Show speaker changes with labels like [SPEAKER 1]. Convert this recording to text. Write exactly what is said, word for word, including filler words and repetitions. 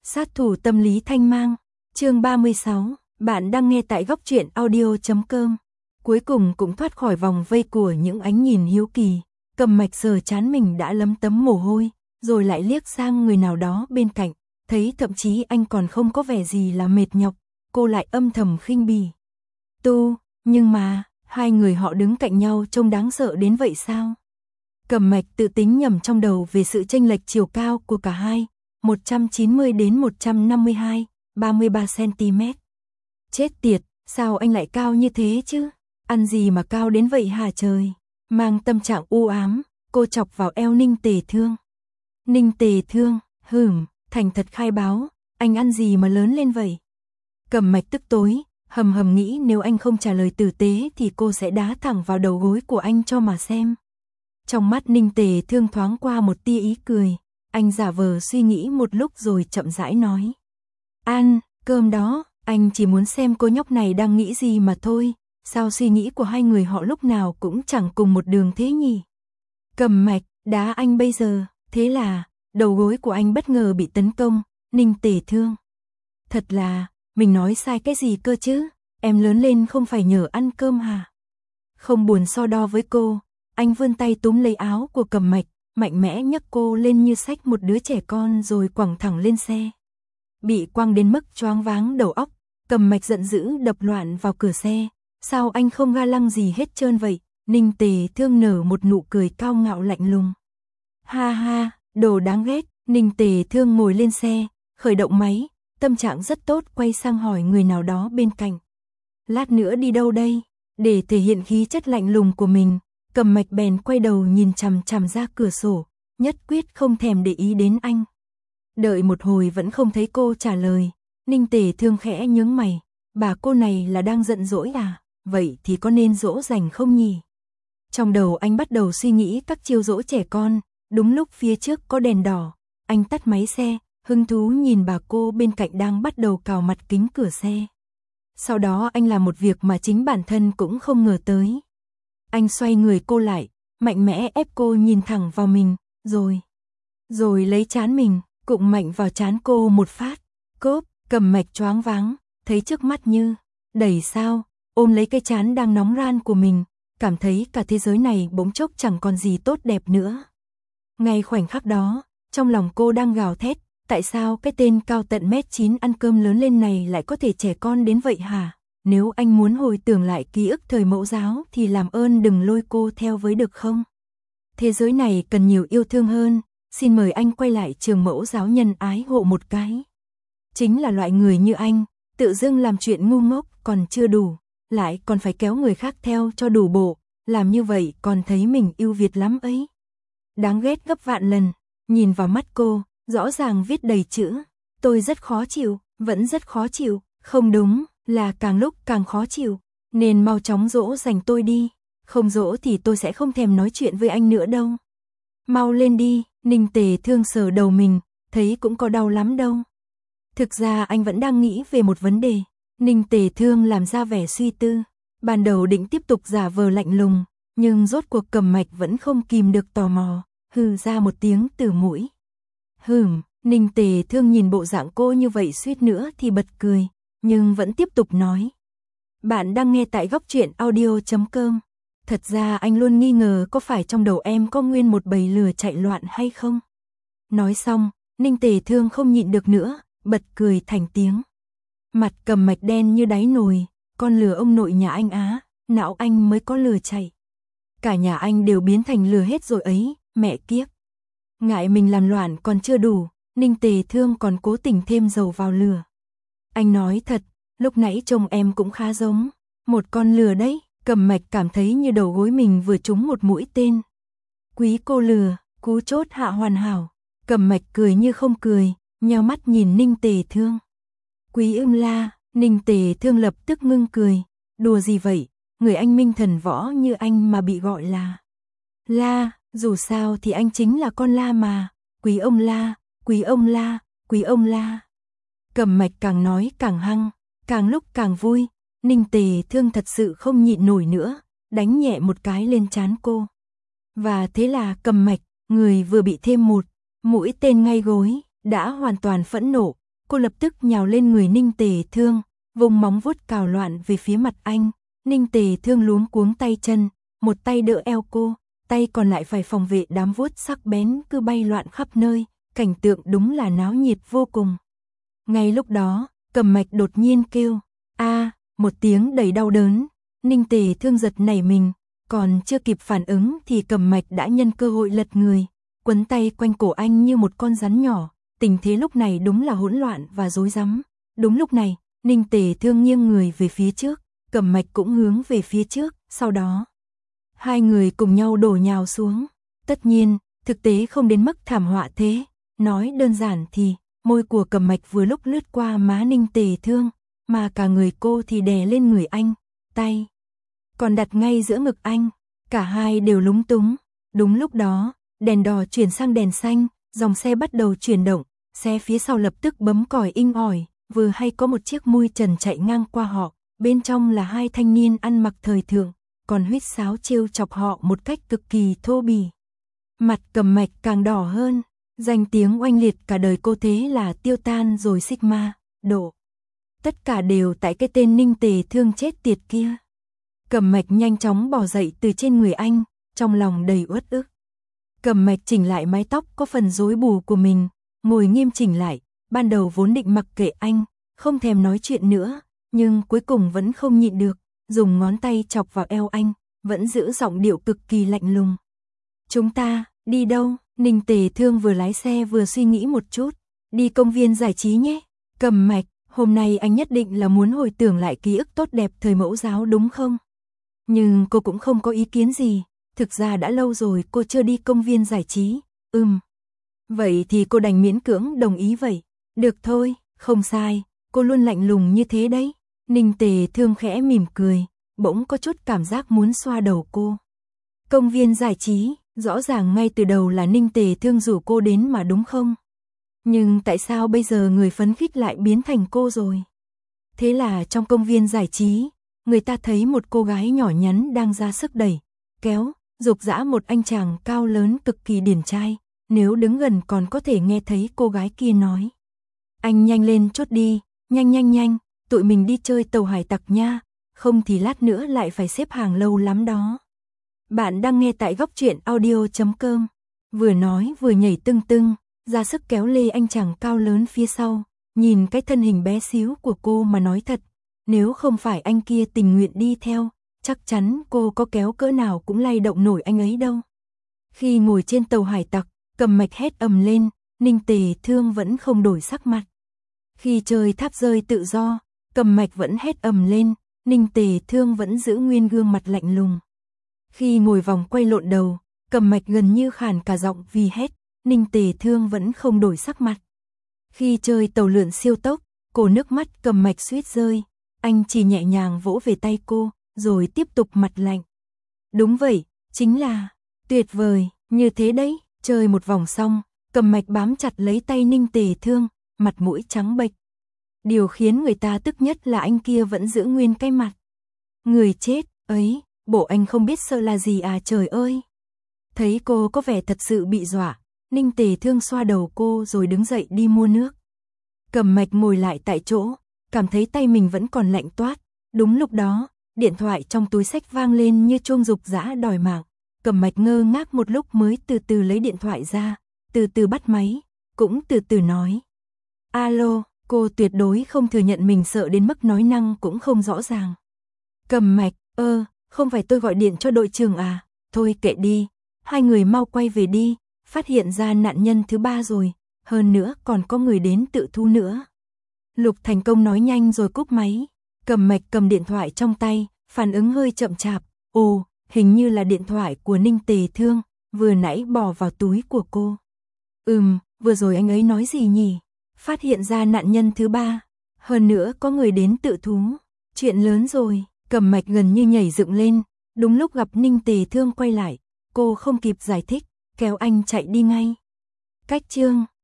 [SPEAKER 1] Sát thủ tâm lý thanh mang, chương ba mươi sáu, bạn đang nghe tại góc truyện audio chấm com. Cuối cùng cũng thoát khỏi vòng vây của những ánh nhìn hiếu kỳ, Cầm Mạch sờ trán mình đã lấm tấm mồ hôi, rồi lại liếc sang người nào đó bên cạnh, thấy thậm chí anh còn không có vẻ gì là mệt nhọc, cô lại âm thầm khinh bỉ. Tu, nhưng mà, hai người họ đứng cạnh nhau trông đáng sợ đến vậy sao? Cầm Mạch tự tính nhầm trong đầu về sự chênh lệch chiều cao của cả hai, một trăm chín mươi đến một trăm năm mươi hai, ba mươi ba xăng-ti-mét. Chết tiệt, sao anh lại cao như thế chứ? Ăn gì mà cao đến vậy hả trời? Mang tâm trạng u ám, cô chọc vào eo Ninh Tề Thương. Ninh Tề Thương, hửm, thành thật khai báo, anh ăn gì mà lớn lên vậy? Cầm Mạch tức tối, hầm hầm nghĩ nếu anh không trả lời tử tế thì cô sẽ đá thẳng vào đầu gối của anh cho mà xem. Trong mắt Ninh Tề Thương thoáng qua một tia ý cười, anh giả vờ suy nghĩ một lúc rồi chậm rãi nói. Ăn, cơm đó, anh chỉ muốn xem cô nhóc này đang nghĩ gì mà thôi, sao suy nghĩ của hai người họ lúc nào cũng chẳng cùng một đường thế nhỉ? Cầm Mạch, đá anh bây giờ, thế là, đầu gối của anh bất ngờ bị tấn công, Ninh Tề Thương. Thật là, mình nói sai cái gì cơ chứ, em lớn lên không phải nhờ ăn cơm hả? Không buồn so đo với cô, anh vươn tay túm lấy áo của Cầm Mạch, mạnh mẽ nhấc cô lên như xách một đứa trẻ con rồi quẳng thẳng lên xe. Bị quăng đến mức choáng váng đầu óc, Cầm Mạch giận dữ đập loạn vào cửa xe. Sao anh không ga lăng gì hết trơn vậy? Ninh Tề Thương nở một nụ cười cao ngạo lạnh lùng. Ha ha, đồ đáng ghét. Ninh Tề Thương ngồi lên xe, khởi động máy, tâm trạng rất tốt, quay sang hỏi người nào đó bên cạnh. Lát nữa đi đâu đây? Để thể hiện khí chất lạnh lùng của mình, Cầm Mạch bèn quay đầu nhìn chằm chằm ra cửa sổ, nhất quyết không thèm để ý đến anh. Đợi một hồi vẫn không thấy cô trả lời, Ninh Tề Thương khẽ nhướng mày, bà cô này là đang giận dỗi à, vậy thì có nên dỗ dành không nhỉ? Trong đầu anh bắt đầu suy nghĩ các chiêu dỗ trẻ con, đúng lúc phía trước có đèn đỏ, anh tắt máy xe, hứng thú nhìn bà cô bên cạnh đang bắt đầu cào mặt kính cửa xe. Sau đó anh làm một việc mà chính bản thân cũng không ngờ tới. Anh xoay người cô lại, mạnh mẽ ép cô nhìn thẳng vào mình, rồi, rồi lấy trán mình, cụng mạnh vào trán cô một phát, cốp. Cầm Mạch choáng váng, thấy trước mắt như đẩy sao, ôm lấy cái trán đang nóng ran của mình, cảm thấy cả thế giới này bỗng chốc chẳng còn gì tốt đẹp nữa. Ngay khoảnh khắc đó, trong lòng cô đang gào thét, tại sao cái tên cao tận mét chín ăn cơm lớn lên này lại có thể trẻ con đến vậy hả? Nếu anh muốn hồi tưởng lại ký ức thời mẫu giáo thì làm ơn đừng lôi cô theo với được không? Thế giới này cần nhiều yêu thương hơn, xin mời anh quay lại trường mẫu giáo nhân ái hộ một cái. Chính là loại người như anh, tự dưng làm chuyện ngu ngốc còn chưa đủ, lại còn phải kéo người khác theo cho đủ bộ, làm như vậy còn thấy mình ưu việt lắm ấy. Đáng ghét gấp vạn lần, nhìn vào mắt cô, rõ ràng viết đầy chữ, tôi rất khó chịu, vẫn rất khó chịu, không đúng, là càng lúc càng khó chịu, nên mau chóng dỗ dành tôi đi, không dỗ thì tôi sẽ không thèm nói chuyện với anh nữa đâu. Mau lên đi, Ninh Tề Thương sờ đầu mình, thấy cũng có đau lắm đâu. Thực ra anh vẫn đang nghĩ về một vấn đề, Ninh Tề Thương làm ra vẻ suy tư, ban đầu định tiếp tục giả vờ lạnh lùng, nhưng rốt cuộc Cầm Mạch vẫn không kìm được tò mò, hừ ra một tiếng từ mũi. Hừm, Ninh Tề Thương nhìn bộ dạng cô như vậy suýt nữa thì bật cười, nhưng vẫn tiếp tục nói. Bạn đang nghe tại góc truyện audio chấm com. Thật ra anh luôn nghi ngờ có phải trong đầu em có nguyên một bầy lừa chạy loạn hay không? Nói xong, Ninh Tề Thương không nhịn được nữa, bật cười thành tiếng. Mặt Cầm Mạch đen như đáy nồi, con lừa ông nội nhà anh á, não anh mới có lừa chạy. Cả nhà anh đều biến thành lừa hết rồi ấy, mẹ kiếp. Ngại mình làm loạn còn chưa đủ, Ninh Tề Thương còn cố tình thêm dầu vào lửa. Anh nói thật, lúc nãy trông em cũng khá giống một con lừa đấy. Cầm Mạch cảm thấy như đầu gối mình vừa trúng một mũi tên. Quý cô lừa, cú chốt hạ hoàn hảo. Cầm Mạch cười như không cười, nheo mắt nhìn Ninh Tề Thương. Quý ưm la, Ninh Tề Thương lập tức ngưng cười. Đùa gì vậy, người anh minh thần võ như anh mà bị gọi là la, dù sao thì anh chính là con la mà. Quý ông la, quý ông la, quý ông la. Cầm Mạch càng nói càng hăng, càng lúc càng vui. Ninh Tề Thương thật sự không nhịn nổi nữa, đánh nhẹ một cái lên trán cô. Và thế là Cầm Mạch, người vừa bị thêm một mũi tên ngay gối, đã hoàn toàn phẫn nộ, cô lập tức nhào lên người Ninh Tề Thương, vùng móng vuốt cào loạn về phía mặt anh. Ninh Tề Thương luống cuống tay chân, một tay đỡ eo cô, tay còn lại phải phòng vệ đám vuốt sắc bén cứ bay loạn khắp nơi, cảnh tượng đúng là náo nhiệt vô cùng. Ngay lúc đó, Cầm Mạch đột nhiên kêu, a, một tiếng đầy đau đớn. Ninh Tề Thương giật nảy mình, còn chưa kịp phản ứng thì Cầm Mạch đã nhân cơ hội lật người, quấn tay quanh cổ anh như một con rắn nhỏ. Tình thế lúc này đúng là hỗn loạn và rối rắm. Đúng lúc này, Ninh Tề Thương nghiêng người về phía trước, Cầm Mạch cũng hướng về phía trước, sau đó hai người cùng nhau đổ nhào xuống. Tất nhiên, thực tế không đến mức thảm họa thế, nói đơn giản thì môi của Cầm Mạch vừa lúc lướt qua má Ninh Tề Thương, mà cả người cô thì đè lên người anh, tay còn đặt ngay giữa ngực anh, cả hai đều lúng túng. Đúng lúc đó, đèn đỏ chuyển sang đèn xanh, dòng xe bắt đầu chuyển động, xe phía sau lập tức bấm còi inh ỏi, vừa hay có một chiếc mui trần chạy ngang qua họ, bên trong là hai thanh niên ăn mặc thời thượng, còn huýt sáo trêu chọc họ một cách cực kỳ thô bỉ. Mặt Cầm Mạch càng đỏ hơn, danh tiếng oanh liệt cả đời cô thế là tiêu tan rồi Sigma, đổ. Tất cả đều tại cái tên Ninh Tề Thương chết tiệt kia. Cầm Mạch nhanh chóng bò dậy từ trên người anh, trong lòng đầy uất ức. Cầm Mạch chỉnh lại mái tóc có phần rối bù của mình, ngồi nghiêm chỉnh lại, ban đầu vốn định mặc kệ anh, không thèm nói chuyện nữa, nhưng cuối cùng vẫn không nhịn được, dùng ngón tay chọc vào eo anh, vẫn giữ giọng điệu cực kỳ lạnh lùng. Chúng ta, đi đâu? Ninh Tề Thương vừa lái xe vừa suy nghĩ một chút, đi công viên giải trí nhé. Cầm Mạch, hôm nay anh nhất định là muốn hồi tưởng lại ký ức tốt đẹp thời mẫu giáo đúng không? Nhưng cô cũng không có ý kiến gì, thực ra đã lâu rồi cô chưa đi công viên giải trí. Ừm. Vậy thì cô đành miễn cưỡng đồng ý vậy. Được thôi, không sai, cô luôn lạnh lùng như thế đấy. Ninh Tề Thương khẽ mỉm cười, bỗng có chút cảm giác muốn xoa đầu cô. Công viên giải trí, rõ ràng ngay từ đầu là Ninh Tề Thương rủ cô đến mà đúng không? Nhưng tại sao bây giờ người phấn khích lại biến thành cô rồi? Thế là trong công viên giải trí, người ta thấy một cô gái nhỏ nhắn đang ra sức đẩy, kéo, giục giã một anh chàng cao lớn cực kỳ điển trai, nếu đứng gần còn có thể nghe thấy cô gái kia nói. Anh nhanh lên chốt đi, nhanh nhanh nhanh, tụi mình đi chơi tàu hải tặc nha, không thì lát nữa lại phải xếp hàng lâu lắm đó. Bạn đang nghe tại góc truyện audio chấm com, vừa nói vừa nhảy tưng tưng, ra sức kéo lê anh chàng cao lớn phía sau, nhìn cái thân hình bé xíu của cô mà nói thật, nếu không phải anh kia tình nguyện đi theo, chắc chắn cô có kéo cỡ nào cũng lay động nổi anh ấy đâu. Khi ngồi trên tàu hải tặc, Cầm Mạch hét ầm lên, Ninh Tề Thương vẫn không đổi sắc mặt. Khi chơi tháp rơi tự do, Cầm Mạch vẫn hét ầm lên, Ninh Tề Thương vẫn giữ nguyên gương mặt lạnh lùng. Khi ngồi vòng quay lộn đầu, Cầm Mạch gần như khàn cả giọng vì hét, Ninh Tề Thương vẫn không đổi sắc mặt. Khi chơi tàu lượn siêu tốc, cô nước mắt Cầm Mạch suýt rơi, anh chỉ nhẹ nhàng vỗ về tay cô, rồi tiếp tục mặt lạnh. Đúng vậy, chính là tuyệt vời, như thế đấy. Chơi một vòng xong, Cầm Mạch bám chặt lấy tay Ninh Tề Thương, mặt mũi trắng bệch. Điều khiến người ta tức nhất là anh kia vẫn giữ nguyên cái mặt. Người chết, ấy, bộ anh không biết sợ là gì à trời ơi. Thấy cô có vẻ thật sự bị dọa, Ninh Tề Thương xoa đầu cô rồi đứng dậy đi mua nước. Cầm Mạch ngồi lại tại chỗ, cảm thấy tay mình vẫn còn lạnh toát. Đúng lúc đó, điện thoại trong túi xách vang lên như chuông giục giã đòi mạng. Cầm Mạch ngơ ngác một lúc mới từ từ lấy điện thoại ra, từ từ bắt máy, cũng từ từ nói. Alo, cô tuyệt đối không thừa nhận mình sợ đến mức nói năng cũng không rõ ràng. Cầm Mạch, ơ, không phải tôi gọi điện cho đội trưởng à, thôi kệ đi, hai người mau quay về đi, phát hiện ra nạn nhân thứ ba rồi, hơn nữa còn có người đến tự thu nữa. Lục Thành Công nói nhanh rồi cúp máy, Cầm Mạch cầm điện thoại trong tay, phản ứng hơi chậm chạp, ồ, hình như là điện thoại của Ninh Tề Thương, vừa nãy bỏ vào túi của cô. Ừm, vừa rồi anh ấy nói gì nhỉ? Phát hiện ra nạn nhân thứ ba, hơn nữa có người đến tự thú. Chuyện lớn rồi, Cầm Mạch gần như nhảy dựng lên, đúng lúc gặp Ninh Tề Thương quay lại, cô không kịp giải thích, kéo anh chạy đi ngay. Cách chương